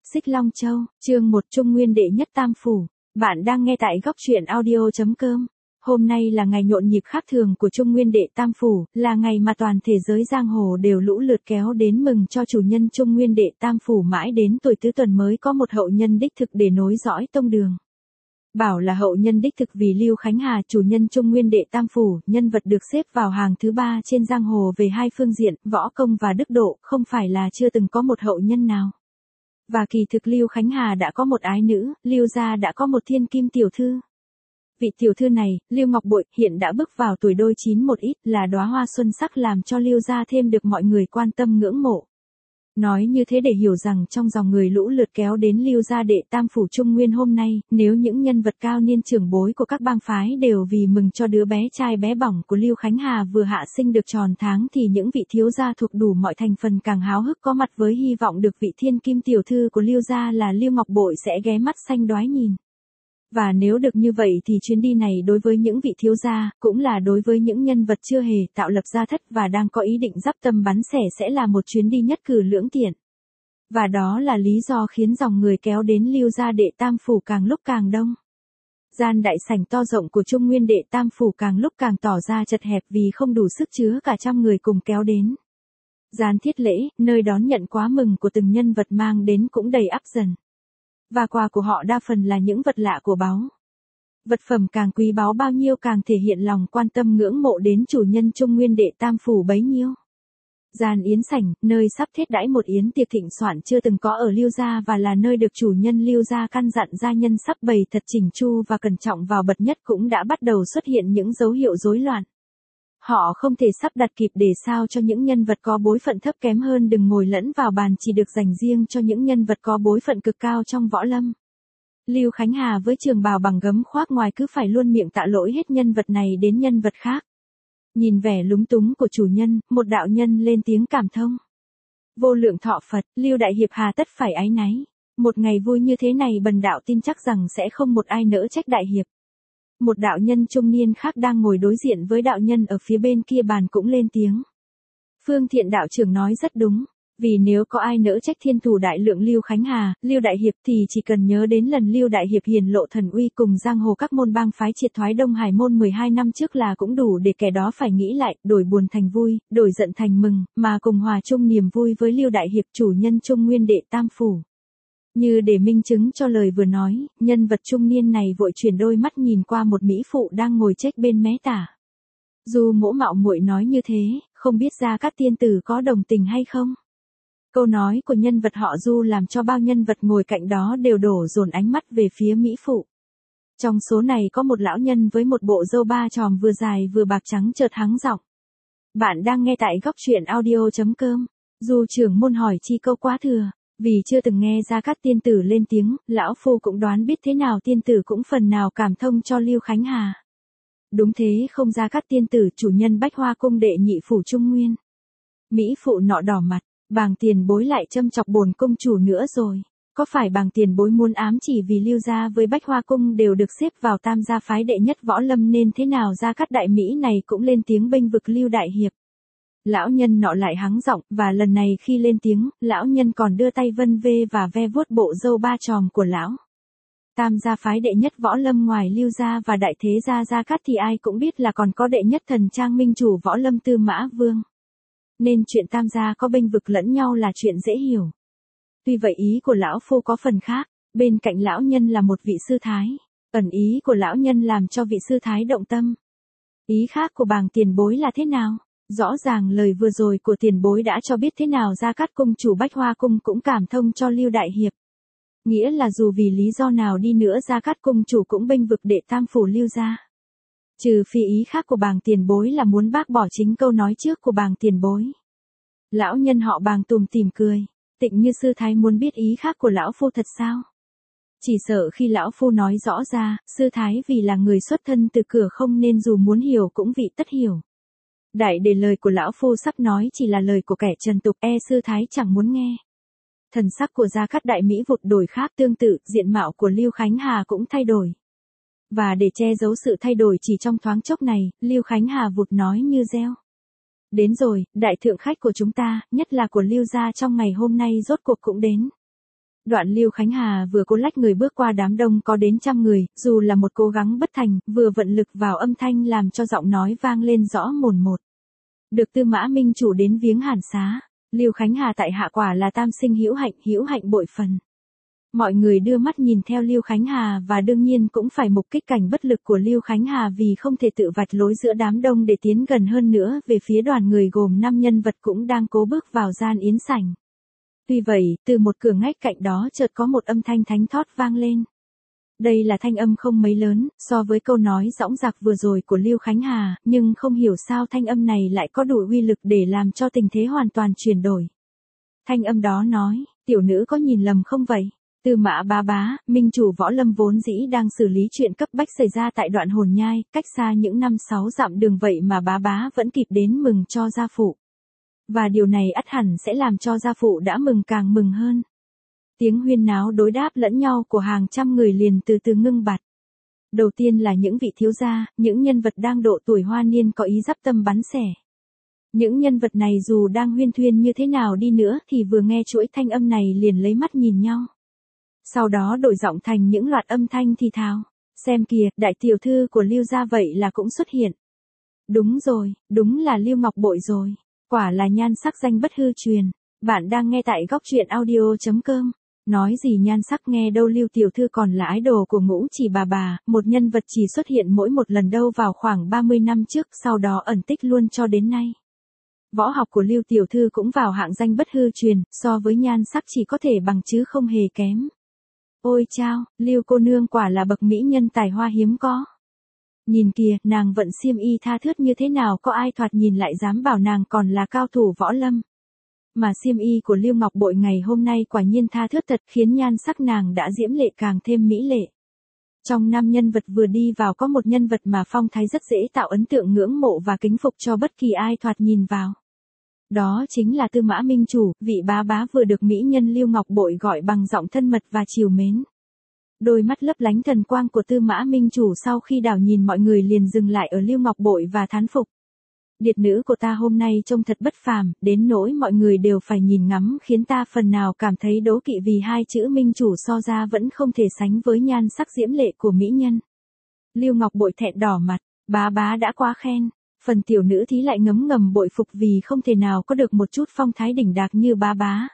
Xích Long Châu, chương 1 Trung Nguyên đệ nhất tam phủ. Bạn đang nghe tại góc truyện audio.com. Hôm nay là ngày nhộn nhịp khác thường của Trung Nguyên đệ tam phủ, là ngày mà toàn thế giới giang hồ đều lũ lượt kéo đến mừng cho chủ nhân Trung Nguyên đệ tam phủ mãi đến tuổi tứ tuần mới có một hậu nhân đích thực để nối dõi tông đường. Bảo là hậu nhân đích thực vì Lưu Khánh Hà chủ nhân Trung Nguyên đệ tam phủ, nhân vật được xếp vào hàng thứ 3 trên giang hồ về hai phương diện, võ công và đức độ, không phải là chưa từng có một hậu nhân nào. Và kỳ thực Lưu Khánh Hà đã có một ái nữ, Lưu gia đã có một thiên kim tiểu thư. Vị tiểu thư này, Lưu Ngọc Bội, hiện đã bước vào tuổi đôi chín một ít, là đóa hoa xuân sắc làm cho Lưu gia thêm được mọi người quan tâm ngưỡng mộ. Nói như thế để hiểu rằng trong dòng người lũ lượt kéo đến Lưu gia đệ tam phủ Trung Nguyên hôm nay, nếu những nhân vật cao niên trưởng bối của các bang phái đều vì mừng cho đứa bé trai bé bỏng của Lưu Khánh Hà vừa hạ sinh được tròn tháng thì những vị thiếu gia thuộc đủ mọi thành phần càng háo hức có mặt với hy vọng được vị thiên kim tiểu thư của Lưu gia là Lưu Ngọc Bội sẽ ghé mắt xanh đoái nhìn. Và nếu được như vậy thì chuyến đi này đối với những vị thiếu gia, cũng là đối với những nhân vật chưa hề tạo lập gia thất và đang có ý định dắp tâm bắn xẻ sẽ là một chuyến đi nhất cử lưỡng tiện. Và đó là lý do khiến dòng người kéo đến Lưu gia đệ tam phủ càng lúc càng đông. Gian đại sảnh to rộng của Trung Nguyên đệ tam phủ càng lúc càng tỏ ra chật hẹp vì không đủ sức chứa cả trăm người cùng kéo đến. Gian thiết lễ, nơi đón nhận quá mừng của từng nhân vật mang đến cũng đầy ắp dần. Và quà của họ đa phần là những vật lạ của báu. Vật phẩm càng quý báu bao nhiêu càng thể hiện lòng quan tâm ngưỡng mộ đến chủ nhân Trung Nguyên đệ tam phủ bấy nhiêu. Gian yến sảnh, nơi sắp thiết đãi một yến tiệc thịnh soạn chưa từng có ở Lưu gia và là nơi được chủ nhân Lưu gia căn dặn gia nhân sắp bày thật chỉnh chu và cẩn trọng vào bậc nhất cũng đã bắt đầu xuất hiện những dấu hiệu rối loạn. Họ không thể sắp đặt kịp để sao cho những nhân vật có bối phận thấp kém hơn đừng ngồi lẫn vào bàn chỉ được dành riêng cho những nhân vật có bối phận cực cao trong võ lâm. Lưu Khánh Hà với trường bào bằng gấm khoác ngoài cứ phải luôn miệng tạ lỗi hết nhân vật này đến nhân vật khác. Nhìn vẻ lúng túng của chủ nhân, một đạo nhân lên tiếng cảm thông. Vô lượng thọ Phật, Lưu Đại Hiệp hà tất phải áy náy. Một ngày vui như thế này bần đạo tin chắc rằng sẽ không một ai nỡ trách Đại Hiệp. Một đạo nhân trung niên khác đang ngồi đối diện với đạo nhân ở phía bên kia bàn cũng lên tiếng. Phương Thiện đạo trưởng nói rất đúng, vì nếu có ai nỡ trách thiên thủ đại lượng Lưu Khánh Hà, Lưu Đại Hiệp thì chỉ cần nhớ đến lần Lưu Đại Hiệp hiển lộ thần uy cùng giang hồ các môn bang phái triệt thoái Đông Hải môn 12 năm trước là cũng đủ để kẻ đó phải nghĩ lại, đổi buồn thành vui, đổi giận thành mừng, mà cùng hòa chung niềm vui với Lưu Đại Hiệp chủ nhân Trung Nguyên đệ tam phủ. Như để minh chứng cho lời vừa nói, nhân vật trung niên này vội chuyển đôi mắt nhìn qua một mỹ phụ đang ngồi chếch bên mé tả. Dù mỗ mạo muội nói như thế, không biết Gia Cát tiên tử có đồng tình hay không? Câu nói của nhân vật họ Du làm cho bao nhân vật ngồi cạnh đó đều đổ dồn ánh mắt về phía mỹ phụ. Trong số này có một lão nhân với một bộ râu ba chòm vừa dài vừa bạc trắng chợt hắng giọng. Bạn đang nghe tại góc truyện audio.com. Du trưởng môn hỏi chi câu quá thừa. Vì chưa từng nghe Gia Cát tiên tử lên tiếng, lão phu cũng đoán biết thế nào tiên tử cũng phần nào cảm thông cho Lưu Khánh Hà. Đúng thế không Gia Cát tiên tử chủ nhân Bách Hoa cung đệ nhị phủ Trung Nguyên. Mỹ phụ nọ đỏ mặt, bàng tiền bối lại châm chọc bổn công chủ nữa rồi. Có phải bàng tiền bối muốn ám chỉ vì Lưu gia với Bách Hoa cung đều được xếp vào tam gia phái đệ nhất võ lâm nên thế nào Gia Cát đại Mỹ này cũng lên tiếng bênh vực Lưu Đại Hiệp. Lão nhân nọ lại hắng giọng, và lần này khi lên tiếng, lão nhân còn đưa tay vân vê và ve vuốt bộ râu ba chòm của lão. Tam gia phái đệ nhất võ lâm ngoài Lưu gia và đại thế gia Gia Cát thì ai cũng biết là còn có đệ nhất thần trang minh chủ võ lâm Tư Mã Vương. Nên chuyện tam gia có bênh vực lẫn nhau là chuyện dễ hiểu. Tuy vậy ý của lão phu có phần khác, bên cạnh lão nhân là một vị sư thái. Ẩn ý của lão nhân làm cho vị sư thái động tâm. Ý khác của bàng tiền bối là thế nào? Rõ ràng lời vừa rồi của tiền bối đã cho biết thế nào Gia Cát cung chủ Bách Hoa cung cũng cảm thông cho Lưu Đại Hiệp. Nghĩa là dù vì lý do nào đi nữa Gia Cát cung chủ cũng bênh vực đệ tam phủ Lưu gia. Trừ phi ý khác của bàng tiền bối là muốn bác bỏ chính câu nói trước của bàng tiền bối. Lão nhân họ bàng tùm tìm cười, tịnh như sư thái muốn biết ý khác của lão phu thật sao? Chỉ sợ khi lão phu nói rõ ra, sư thái vì là người xuất thân từ cửa không nên dù muốn hiểu cũng vị tất hiểu. Đại để lời của lão phu sắp nói chỉ là lời của kẻ trần tục sư thái chẳng muốn nghe. Thần sắc của Gia Cát đại Mỹ vụt đổi khác tương tự, diện mạo của Lưu Khánh Hà cũng thay đổi. Và để che giấu sự thay đổi chỉ trong thoáng chốc này, Lưu Khánh Hà vụt nói như reo. Đến rồi, đại thượng khách của chúng ta, nhất là của Lưu gia trong ngày hôm nay rốt cuộc cũng đến. Đoạn Lưu Khánh Hà vừa cố lách người bước qua đám đông có đến trăm người, dù là một cố gắng bất thành, vừa vận lực vào âm thanh làm cho giọng nói vang lên rõ mồn một. Được Tư Mã Minh Chủ đến viếng hàn xá, Lưu Khánh Hà tại hạ quả là tam sinh hữu hạnh bội phần. Mọi người đưa mắt nhìn theo Lưu Khánh Hà và đương nhiên cũng phải mục kích cảnh bất lực của Lưu Khánh Hà vì không thể tự vạch lối giữa đám đông để tiến gần hơn nữa về phía đoàn người gồm 5 nhân vật cũng đang cố bước vào gian yến sảnh. Tuy vậy, từ một cửa ngách cạnh đó chợt có một âm thanh thánh thót vang lên. Đây là thanh âm không mấy lớn, so với câu nói dõng dạc vừa rồi của Lưu Khánh Hà, nhưng không hiểu sao thanh âm này lại có đủ uy lực để làm cho tình thế hoàn toàn chuyển đổi. Thanh âm đó nói, tiểu nữ có nhìn lầm không vậy? Tư Mã bá bá, Minh Chủ Võ Lâm vốn dĩ đang xử lý chuyện cấp bách xảy ra tại đoạn Hồn Nhai, cách xa những 5-6 dặm đường vậy mà bá bá vẫn kịp đến mừng cho gia phụ. Và điều này ắt hẳn sẽ làm cho gia phụ đã mừng càng mừng hơn. Tiếng huyên náo đối đáp lẫn nhau của hàng trăm người liền từ từ ngưng bặt. Đầu tiên là những vị thiếu gia, những nhân vật đang độ tuổi hoa niên có ý dắp tâm bắn xẻ. Những nhân vật này dù đang huyên thuyên như thế nào đi nữa thì vừa nghe chuỗi thanh âm này liền lấy mắt nhìn nhau. Sau đó đổi giọng thành những loạt âm thanh thì thào. Xem kìa, đại tiểu thư của Lưu gia vậy là cũng xuất hiện. Đúng rồi, đúng là Lưu Ngọc Bội rồi. Quả là nhan sắc danh bất hư truyền. Bạn đang nghe tại góc truyện audio.com. Nói gì nhan sắc nghe đâu, Lưu tiểu thư còn là idol của Ngũ Chỉ bà, một nhân vật chỉ xuất hiện mỗi một lần đâu vào khoảng 30 năm trước, sau đó ẩn tích luôn cho đến nay. Võ học của Lưu tiểu thư cũng vào hạng danh bất hư truyền, so với nhan sắc chỉ có thể bằng chứ không hề kém. Ôi chao, Lưu cô nương quả là bậc mỹ nhân tài hoa hiếm có. Nhìn kìa, nàng vận xiêm y tha thướt như thế nào, có ai thoạt nhìn lại dám bảo nàng còn là cao thủ võ lâm. Mà xiêm y của Lưu Ngọc Bội ngày hôm nay quả nhiên tha thướt thật, khiến nhan sắc nàng đã diễm lệ càng thêm mỹ lệ. Trong 5 nhân vật vừa đi vào có một nhân vật mà phong thái rất dễ tạo ấn tượng ngưỡng mộ và kính phục cho bất kỳ ai thoạt nhìn vào. Đó chính là Tư Mã Minh Chủ, vị bá bá vừa được mỹ nhân Lưu Ngọc Bội gọi bằng giọng thân mật và trìu mến. Đôi mắt lấp lánh thần quang của Tư Mã Minh Chủ sau khi đảo nhìn mọi người liền dừng lại ở Lưu Ngọc Bội và thán phục. Điệt nữ của ta hôm nay trông thật bất phàm, đến nỗi mọi người đều phải nhìn ngắm, khiến ta phần nào cảm thấy đố kỵ vì hai chữ Minh Chủ so ra vẫn không thể sánh với nhan sắc diễm lệ của mỹ nhân. Lưu Ngọc Bội thẹn đỏ mặt, bá bá đã quá khen. Phần tiểu nữ thí lại ngấm ngầm bội phục vì không thể nào có được một chút phong thái đỉnh đạc như bá bá.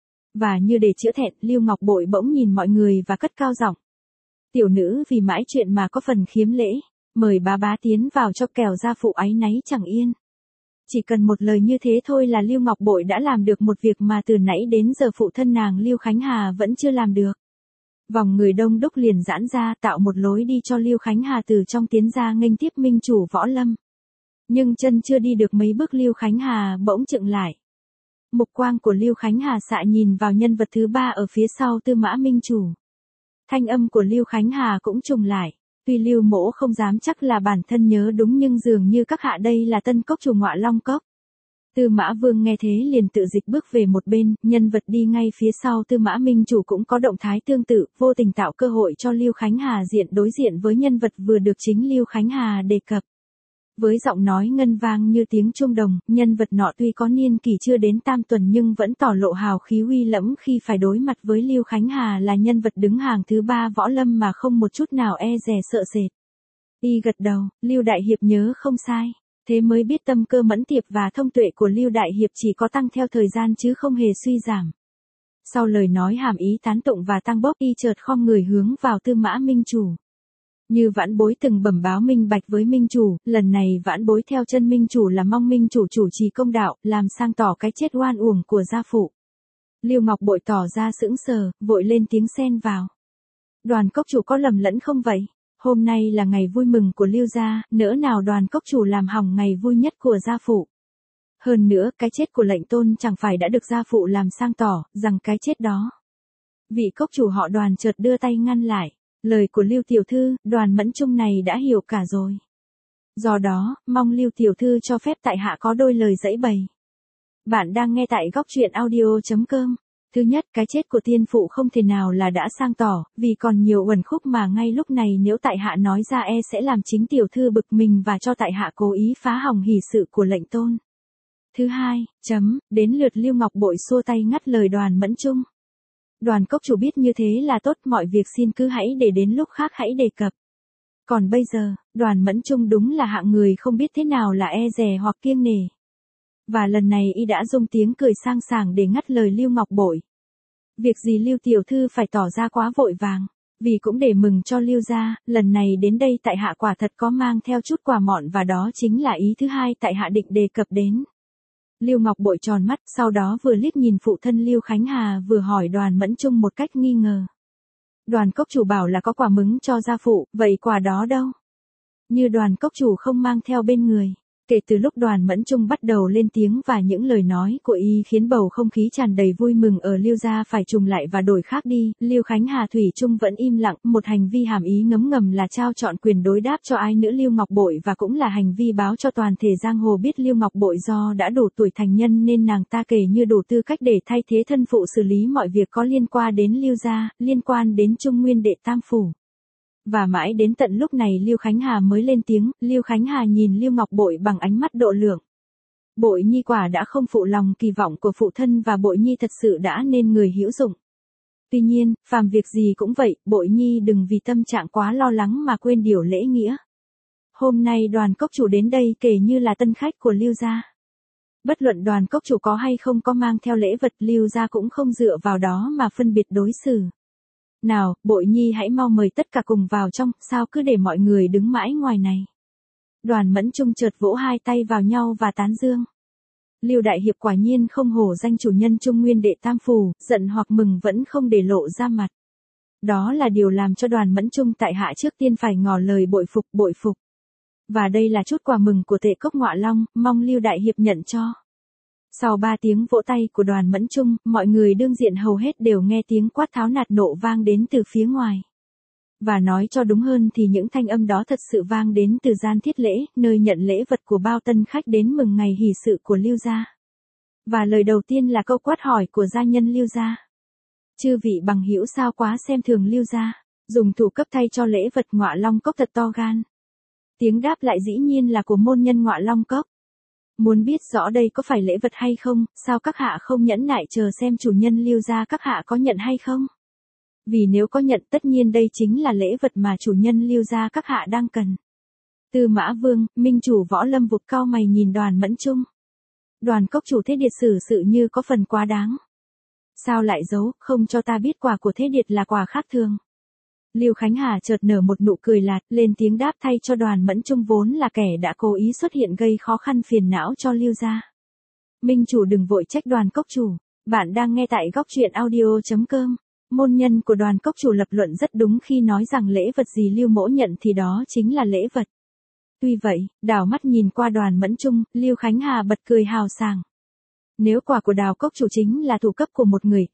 Và như để chữa thẹn, Lưu Ngọc Bội bỗng nhìn mọi người và cất cao giọng. Tiểu nữ vì mãi chuyện mà có phần khiếm lễ, mời bá bá tiến vào cho kẻo gia phụ áy náy chẳng yên. Chỉ cần một lời như thế thôi là Lưu Ngọc Bội đã làm được một việc mà từ nãy đến giờ phụ thân nàng Lưu Khánh Hà vẫn chưa làm được. Vòng người đông đúc liền giãn ra tạo một lối đi cho Lưu Khánh Hà từ trong tiến ra nghênh tiếp Minh Chủ Võ Lâm. Nhưng chân chưa đi được mấy bước Lưu Khánh Hà bỗng chững lại. Mục quang của Lưu Khánh Hà xạ nhìn vào nhân vật thứ 3 ở phía sau Tư Mã Minh Chủ. Thanh âm của Lưu Khánh Hà cũng trùng lại. Tuy Lưu Mỗ không dám chắc là bản thân nhớ đúng nhưng dường như các hạ đây là Tân Cốc chủ Ngọa Long Cốc. Tư Mã Vương nghe thế liền tự dịch bước về một bên, nhân vật đi ngay phía sau Tư Mã Minh Chủ cũng có động thái tương tự, vô tình tạo cơ hội cho Lưu Khánh Hà đối diện với nhân vật vừa được chính Lưu Khánh Hà đề cập. Với giọng nói ngân vang như tiếng chuông đồng, nhân vật nọ tuy có niên kỷ chưa đến tam tuần nhưng vẫn tỏ lộ hào khí uy lẫm khi phải đối mặt với Lưu Khánh Hà là nhân vật đứng hàng thứ 3 võ lâm mà không một chút nào e dè sợ sệt. Y gật đầu, Lưu Đại Hiệp nhớ không sai, thế mới biết tâm cơ mẫn tiệp và thông tuệ của Lưu Đại Hiệp chỉ có tăng theo thời gian chứ không hề suy giảm. Sau lời nói hàm ý tán tụng và tăng bốc, y chợt khom người hướng vào Tư Mã Minh Chủ. Như vãn bối từng bẩm báo minh bạch với Minh Chủ, lần này vãn bối theo chân Minh Chủ là mong Minh Chủ chủ trì công đạo, làm sang tỏ cái chết oan uổng của gia phụ. Lưu Ngọc Bội tỏ ra sững sờ, vội lên tiếng xen vào. Đoàn cốc chủ có lầm lẫn không vậy? Hôm nay là ngày vui mừng của Lưu gia, nỡ nào đoàn cốc chủ làm hỏng ngày vui nhất của gia phụ. Hơn nữa, cái chết của lệnh tôn chẳng phải đã được gia phụ làm sang tỏ, rằng cái chết đó. Vị cốc chủ họ Đoàn chợt đưa tay ngăn lại. Lời của Lưu tiểu thư, Đoàn Mẫn Trung này đã hiểu cả rồi. Do đó, mong Lưu tiểu thư cho phép tại hạ có đôi lời giãi bày. Bạn đang nghe tại góc truyện audio.com. Thứ nhất, cái chết của tiên phụ không thể nào là đã sang tỏ, vì còn nhiều uẩn khúc mà ngay lúc này nếu tại hạ nói ra sẽ làm chính tiểu thư bực mình và cho tại hạ cố ý phá hỏng hỷ sự của lệnh tôn. Thứ hai, đến lượt Lưu Ngọc Bội xua tay ngắt lời Đoàn Mẫn Trung. Đoàn cốc chủ biết như thế là tốt, mọi việc xin cứ hãy để đến lúc khác hãy đề cập. Còn bây giờ, Đoàn Mẫn Trung đúng là hạng người không biết thế nào là e dè hoặc kiêng nể. Và lần này y đã dùng tiếng cười sang sảng để ngắt lời Lưu Ngọc Bội. Việc gì Lưu tiểu thư phải tỏ ra quá vội vàng, vì cũng để mừng cho Lưu gia, lần này đến đây tại hạ quả thật có mang theo chút quà mọn và đó chính là ý thứ hai tại hạ định đề cập đến. Lưu Ngọc Bội tròn mắt, sau đó vừa liếc nhìn phụ thân Lưu Khánh Hà vừa hỏi Đoàn Mẫn Trung một cách nghi ngờ. Đoàn cốc chủ bảo là có quà mừng cho gia phụ, vậy quà đó đâu? Như Đoàn cốc chủ không mang theo bên người. Kể từ lúc Đoàn Mẫn Trung bắt đầu lên tiếng và những lời nói của y khiến bầu không khí tràn đầy vui mừng ở Lưu gia phải trùng lại và đổi khác đi, Lưu Khánh Hà thủy chung vẫn im lặng, một hành vi hàm ý ngấm ngầm là trao chọn quyền đối đáp cho ai nữa Lưu Ngọc Bội và cũng là hành vi báo cho toàn thể giang hồ biết Lưu Ngọc Bội do đã đủ tuổi thành nhân nên nàng ta kể như đủ tư cách để thay thế thân phụ xử lý mọi việc có liên quan đến Lưu gia, liên quan đến Trung Nguyên Đệ Tam Phủ. Và mãi đến tận lúc này Lưu Khánh Hà mới lên tiếng, Lưu Khánh Hà nhìn Lưu Ngọc Bội bằng ánh mắt độ lượng. Bội Nhi quả đã không phụ lòng kỳ vọng của phụ thân và Bội Nhi thật sự đã nên người hữu dụng. Tuy nhiên, phàm việc gì cũng vậy, Bội Nhi đừng vì tâm trạng quá lo lắng mà quên điều lễ nghĩa. Hôm nay Đoàn cốc chủ đến đây kể như là tân khách của Lưu gia. Bất luận Đoàn cốc chủ có hay không có mang theo lễ vật, Lưu gia cũng không dựa vào đó mà phân biệt đối xử. Nào, Bội Nhi hãy mau mời tất cả cùng vào trong, sao cứ để mọi người đứng mãi ngoài này. Đoàn Mẫn Trung chợt vỗ hai tay vào nhau và tán dương. Lưu đại hiệp quả nhiên không hổ danh chủ nhân Trung Nguyên Đệ Tam Phủ, giận hoặc mừng vẫn không để lộ ra mặt. Đó là điều làm cho Đoàn Mẫn Trung tại hạ trước tiên phải ngỏ lời bội phục, bội phục. Và đây là chút quà mừng của Tệ Cốc Ngọa Long, mong Lưu đại hiệp nhận cho. Sau 3 tiếng vỗ tay của Đoàn Mẫn Trung, mọi người đương diện hầu hết đều nghe tiếng quát tháo nạt nộ vang đến từ phía ngoài. Và nói cho đúng hơn thì những thanh âm đó thật sự vang đến từ gian thiết lễ, nơi nhận lễ vật của bao tân khách đến mừng ngày hỷ sự của Lưu gia. Và lời đầu tiên là câu quát hỏi của gia nhân Lưu gia. Chư vị bằng hữu sao quá xem thường Lưu gia, dùng thủ cấp thay cho lễ vật Ngọa Long Cốc thật to gan. Tiếng đáp lại dĩ nhiên là của môn nhân Ngọa Long Cốc. Muốn biết rõ đây có phải lễ vật hay không, sao các hạ không nhẫn nại chờ xem chủ nhân Lưu gia các hạ có nhận hay không? Vì nếu có nhận tất nhiên đây chính là lễ vật mà chủ nhân Lưu gia các hạ đang cần. Tư Mã Vương, minh chủ Võ Lâm vụt cau mày nhìn Đoàn Mẫn Trung. Đoàn cốc chủ Thế Điệt xử sự như có phần quá đáng. Sao lại giấu, không cho ta biết quà của Thế Điệt là quà khác thường? Lưu Khánh Hà chợt nở một nụ cười lạt, lên tiếng đáp thay cho Đoàn Mẫn Trung vốn là kẻ đã cố ý xuất hiện gây khó khăn phiền não cho Lưu gia. Minh chủ đừng vội trách Đoàn cốc chủ, bạn đang nghe tại góc truyện audio.com. Môn nhân của Đoàn cốc chủ lập luận rất đúng khi nói rằng lễ vật gì Lưu mỗ nhận thì đó chính là lễ vật. Tuy vậy, đảo mắt nhìn qua Đoàn Mẫn Trung, Lưu Khánh Hà bật cười hào sảng. Nếu quà của Đào cốc chủ chính là thủ cấp của một người,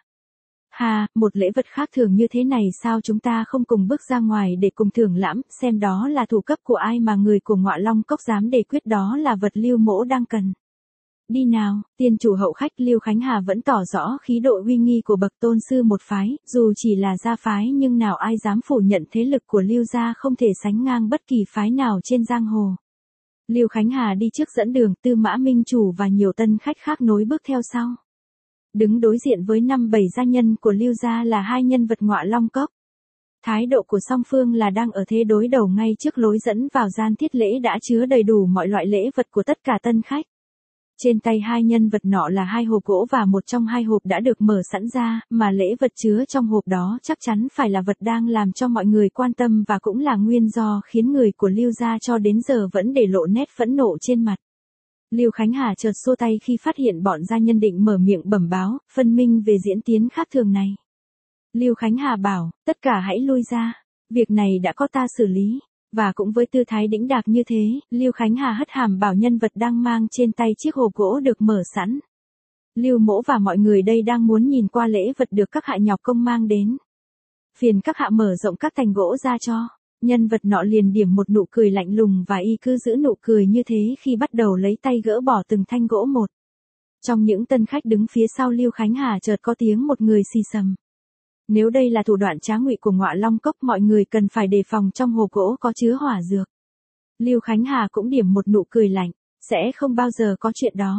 một lễ vật khác thường như thế này sao chúng ta không cùng bước ra ngoài để cùng thưởng lãm, xem đó là thủ cấp của ai mà người của Ngọa Long Cốc dám đề quyết đó là vật Lưu mỗ đang cần. Đi nào, tiên chủ hậu khách. Lưu Khánh Hà vẫn tỏ rõ khí độ uy nghi của bậc tôn sư một phái, dù chỉ là gia phái nhưng nào ai dám phủ nhận thế lực của Lưu gia không thể sánh ngang bất kỳ phái nào trên giang hồ. Lưu Khánh Hà đi trước dẫn đường, Tư Mã minh chủ và nhiều tân khách khác nối bước theo sau. Đứng đối diện với 5-7 gia nhân của Lưu gia là hai nhân vật Ngọa Long Cốc. Thái độ của song phương là đang ở thế đối đầu ngay trước lối dẫn vào gian thiết lễ đã chứa đầy đủ mọi loại lễ vật của tất cả tân khách. Trên tay hai nhân vật nọ là 2 hộp gỗ và một trong 2 hộp đã được mở sẵn ra, mà lễ vật chứa trong hộp đó chắc chắn phải là vật đang làm cho mọi người quan tâm và cũng là nguyên do khiến người của Lưu gia cho đến giờ vẫn để lộ nét phẫn nộ trên mặt. Lưu Khánh Hà chợt xua tay khi phát hiện bọn gia nhân định mở miệng bẩm báo, phân minh về diễn tiến khác thường này. Lưu Khánh Hà bảo, tất cả hãy lui ra, việc này đã có ta xử lý. Và cũng với tư thái đĩnh đạc như thế, Lưu Khánh Hà hất hàm bảo nhân vật đang mang trên tay chiếc hộp gỗ được mở sẵn. Lưu mỗ và mọi người đây đang muốn nhìn qua lễ vật được các hạ nhọc công mang đến. Phiền các hạ mở rộng các thành gỗ ra cho. Nhân vật nọ liền điểm một nụ cười lạnh lùng và y cứ giữ nụ cười như thế khi bắt đầu lấy tay gỡ bỏ từng thanh gỗ một. Trong những tân khách đứng phía sau Lưu Khánh Hà chợt có tiếng một người xì xầm. Nếu đây là thủ đoạn trá ngụy của Ngọa Long Cốc mọi người cần phải đề phòng trong hộp gỗ có chứa hỏa dược. Lưu Khánh Hà cũng điểm một nụ cười lạnh, sẽ không bao giờ có chuyện đó.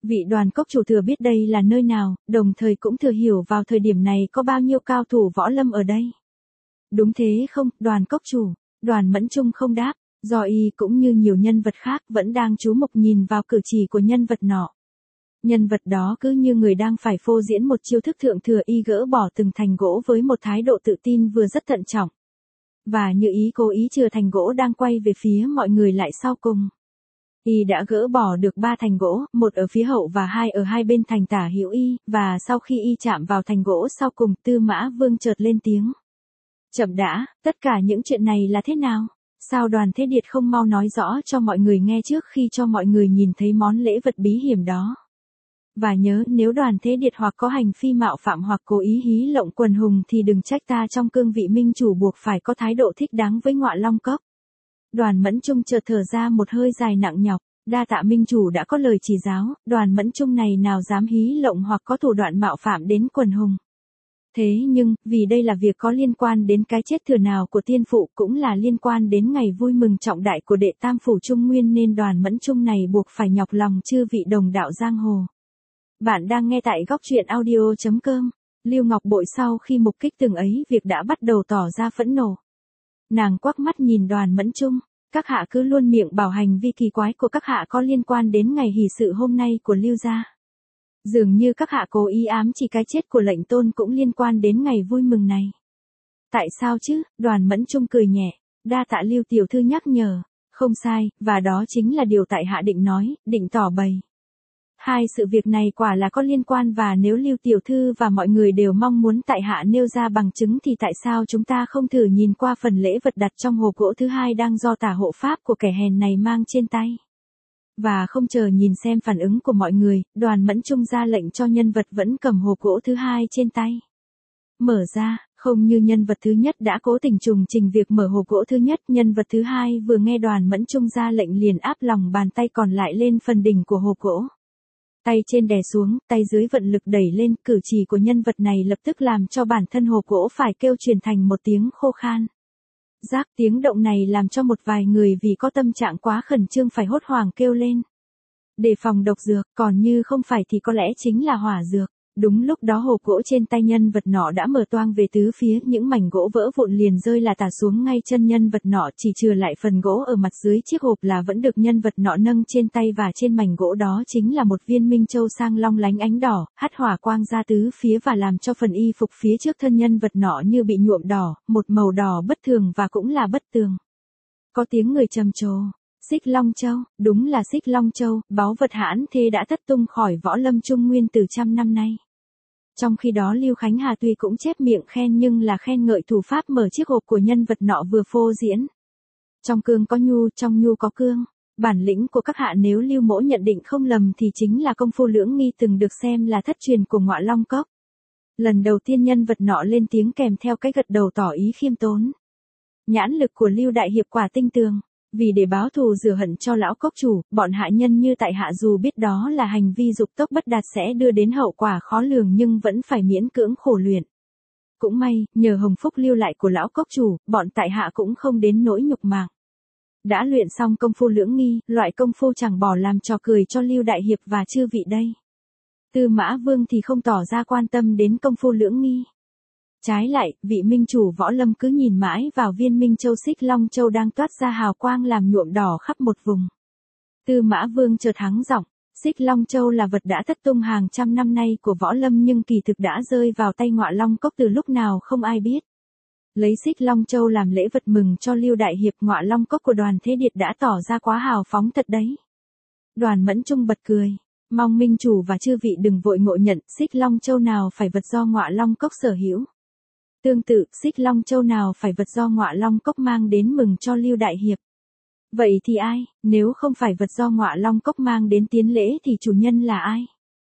Vị Đoàn cốc chủ thừa biết đây là nơi nào, đồng thời cũng thừa hiểu vào thời điểm này có bao nhiêu cao thủ võ lâm ở đây. Đúng thế không, Đoàn cốc chủ? Đoàn Mẫn Trung không đáp, do y cũng như nhiều nhân vật khác vẫn đang chú mục nhìn vào cử chỉ của nhân vật nọ. Nhân vật đó cứ như người đang phải phô diễn một chiêu thức thượng thừa, y gỡ bỏ từng thành gỗ với một thái độ tự tin vừa rất thận trọng. Và như ý cố ý chừa thành gỗ đang quay về phía mọi người lại sau cùng. Y đã gỡ bỏ được 3 thành gỗ, một ở phía hậu và 2 ở hai bên thành tả hữu y, và sau khi y chạm vào thành gỗ sau cùng, Tư Mã Vương chợt lên tiếng. Chậm đã, tất cả những chuyện này là thế nào? Sao Đoàn Thế Điệt không mau nói rõ cho mọi người nghe trước khi cho mọi người nhìn thấy món lễ vật bí hiểm đó? Và nhớ, nếu Đoàn Thế Điệt hoặc có hành phi mạo phạm hoặc cố ý hí lộng quần hùng thì đừng trách ta trong cương vị minh chủ buộc phải có thái độ thích đáng với Ngọa Long Cốc. Đoàn Mẫn Trung chợt thở ra một hơi dài nặng nhọc, đa tạ minh chủ đã có lời chỉ giáo, Đoàn Mẫn Trung này nào dám hí lộng hoặc có thủ đoạn mạo phạm đến quần hùng. Thế nhưng, vì đây là việc có liên quan đến cái chết thừa nào của tiên phụ, cũng là liên quan đến ngày vui mừng trọng đại của đệ tam phủ Trung Nguyên, nên Đoàn Mẫn Trung này buộc phải nhọc lòng chư vị đồng đạo giang hồ. Bạn đang nghe tại góc truyện audio.com. Lưu Ngọc Bội sau khi mục kích từng ấy việc đã bắt đầu tỏ ra phẫn nộ. Nàng quắc mắt nhìn Đoàn Mẫn Trung, các hạ cứ luôn miệng bảo hành vi kỳ quái của các hạ có liên quan đến ngày hỷ sự hôm nay của Lưu gia. Dường như các hạ cố ý ám chỉ cái chết của lệnh tôn cũng liên quan đến ngày vui mừng này. Tại sao chứ? Đoàn Mẫn Trung cười nhẹ, đa tạ Lưu tiểu thư nhắc nhở, không sai, và đó chính là điều tại hạ định nói, định tỏ bày. Hai sự việc này quả là có liên quan, và nếu Lưu tiểu thư và mọi người đều mong muốn tại hạ nêu ra bằng chứng thì tại sao chúng ta không thử nhìn qua phần lễ vật đặt trong hộp gỗ thứ hai đang do tả hộ pháp của kẻ hèn này mang trên tay. Và không chờ nhìn xem phản ứng của mọi người, Đoàn Mẫn Trung ra lệnh cho nhân vật vẫn cầm hộp gỗ thứ hai trên tay. Mở ra, không như nhân vật thứ nhất đã cố tình trùng trình việc mở hộp gỗ thứ nhất, nhân vật thứ hai vừa nghe Đoàn Mẫn Trung ra lệnh liền áp lòng bàn tay còn lại lên phần đỉnh của hộp gỗ. Tay trên đè xuống, tay dưới vận lực đẩy lên, cử chỉ của nhân vật này lập tức làm cho bản thân hộp gỗ phải kêu truyền thành một tiếng khô khan. Rác, tiếng động này làm cho một vài người vì có tâm trạng quá khẩn trương phải hốt hoảng kêu lên. Đề phòng độc dược, còn như không phải thì có lẽ chính là hỏa dược. Đúng lúc đó hộp gỗ trên tay nhân vật nọ đã mở toang về tứ phía, những mảnh gỗ vỡ vụn liền rơi là tả xuống ngay chân nhân vật nọ, chỉ trừ lại phần gỗ ở mặt dưới chiếc hộp là vẫn được nhân vật nọ nâng trên tay, và trên mảnh gỗ đó chính là một viên minh châu sang long lánh ánh đỏ, hắt hỏa quang ra tứ phía và làm cho phần y phục phía trước thân nhân vật nọ như bị nhuộm đỏ, một màu đỏ bất thường và cũng là bất tường. Có tiếng người trầm trồ. Xích Long Châu, đúng là Xích Long Châu, báu vật hãn thế đã thất tung khỏi võ lâm Trung Nguyên từ trăm năm nay. Trong khi đó Lưu Khánh Hà tuy cũng chép miệng khen nhưng là khen ngợi thủ pháp mở chiếc hộp của nhân vật nọ vừa phô diễn. Trong cương có nhu, trong nhu có cương. Bản lĩnh của các hạ nếu Lưu mỗ nhận định không lầm thì chính là công phu lưỡng nghi từng được xem là thất truyền của Ngọa Long Cốc. Lần đầu tiên nhân vật nọ lên tiếng kèm theo cái gật đầu tỏ ý khiêm tốn. Nhãn lực của Lưu đại hiệp quả tinh tường. Vì để báo thù rửa hận cho lão cốc chủ, bọn hạ nhân như tại hạ dù biết đó là hành vi dục tốc bất đạt sẽ đưa đến hậu quả khó lường nhưng vẫn phải miễn cưỡng khổ luyện. Cũng may, nhờ hồng phúc lưu lại của lão cốc chủ, bọn tại hạ cũng không đến nỗi nhục mạng. Đã luyện xong công phu lưỡng nghi, loại công phu chẳng bỏ làm trò cười cho Lưu đại hiệp và chư vị đây. Tư Mã Vương thì không tỏ ra quan tâm đến công phu lưỡng nghi. Trái lại, vị minh chủ võ lâm cứ nhìn mãi vào viên minh châu Xích Long Châu đang toát ra hào quang làm nhuộm đỏ khắp một vùng. Tư Mã Vương chợt hắng giọng, Xích Long Châu là vật đã thất tung hàng trăm năm nay của võ lâm nhưng kỳ thực đã rơi vào tay Ngọa Long Cốc từ lúc nào không ai biết. Lấy Xích Long Châu làm lễ vật mừng cho Lưu đại hiệp, Ngọa Long Cốc của Đoàn Thế Điệt đã tỏ ra quá hào phóng thật đấy. Đoàn Mẫn Trung bật cười. Mong minh chủ và chư vị đừng vội ngộ nhận, Xích Long Châu nào phải vật do Ngọa Long Cốc sở hữu. Tương tự, Xích Long Châu nào phải vật do Ngọa Long Cốc mang đến mừng cho Lưu đại hiệp. Vậy thì ai, nếu không phải vật do Ngọa Long Cốc mang đến tiến lễ thì chủ nhân là ai?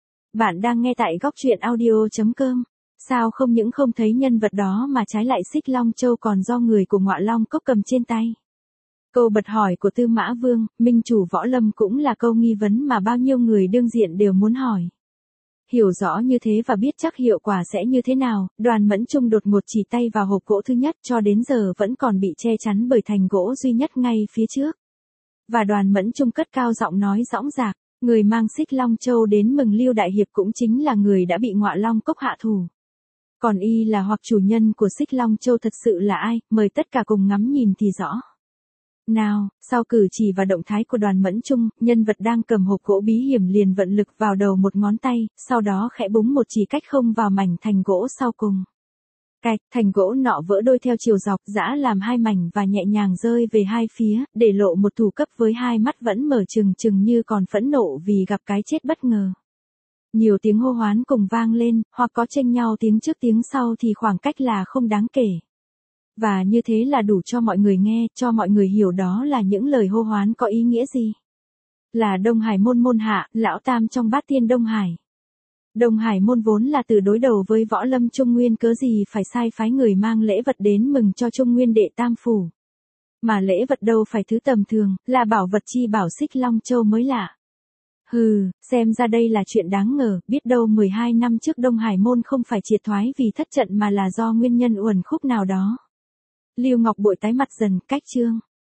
Bạn đang nghe tại góc truyện audio.com. Sao không những không thấy nhân vật đó mà trái lại Xích Long Châu còn do người của Ngọa Long Cốc cầm trên tay? Câu bật hỏi của Tư Mã Vương, minh chủ võ lâm cũng là câu nghi vấn mà bao nhiêu người đương diện đều muốn hỏi. Hiểu rõ như thế và biết chắc hiệu quả sẽ như thế nào, Đoàn Mẫn Trung đột ngột chỉ tay vào hộp gỗ thứ nhất, cho đến giờ vẫn còn bị che chắn bởi thành gỗ duy nhất ngay phía trước. Và Đoàn Mẫn Trung cất cao giọng nói dõng dạc, Người mang Xích Long Châu đến mừng Lưu đại hiệp cũng chính là người đã bị Ngọa Long Cốc hạ thủ. Còn y là hoặc chủ nhân của Xích Long Châu thật sự là ai, mời tất cả cùng ngắm nhìn thì rõ. Nào, sau cử chỉ và động thái của Đoàn Mẫn Trung, nhân vật đang cầm hộp gỗ bí hiểm liền vận lực vào đầu một ngón tay, sau đó khẽ búng một chỉ cách không vào mảnh thành gỗ sau cùng. Cạch, thành gỗ nọ vỡ đôi theo chiều dọc, giã làm hai mảnh và nhẹ nhàng rơi về hai phía, để lộ một thủ cấp với hai mắt vẫn mở trừng trừng như còn phẫn nộ vì gặp cái chết bất ngờ. Nhiều tiếng hô hoán cùng vang lên, hoặc có chênh nhau tiếng trước tiếng sau thì khoảng cách là không đáng kể. Và như thế là đủ cho mọi người nghe, cho mọi người hiểu đó là những lời hô hoán có ý nghĩa gì. Là Đông Hải môn môn hạ, lão tam trong bát tiên Đông Hải. Đông Hải môn vốn là từ đối đầu với võ lâm Trung Nguyên, cớ gì phải sai phái người mang lễ vật đến mừng cho Trung Nguyên đệ tam phủ. Mà lễ vật đâu phải thứ tầm thường, là bảo vật chi bảo Xích Long Châu mới lạ. Hừ, xem ra đây là chuyện đáng ngờ, biết đâu 12 năm trước Đông Hải môn không phải triệt thoái vì thất trận mà là do nguyên nhân uẩn khúc nào đó. Lưu Ngọc Bội tái mặt dần, cách chương.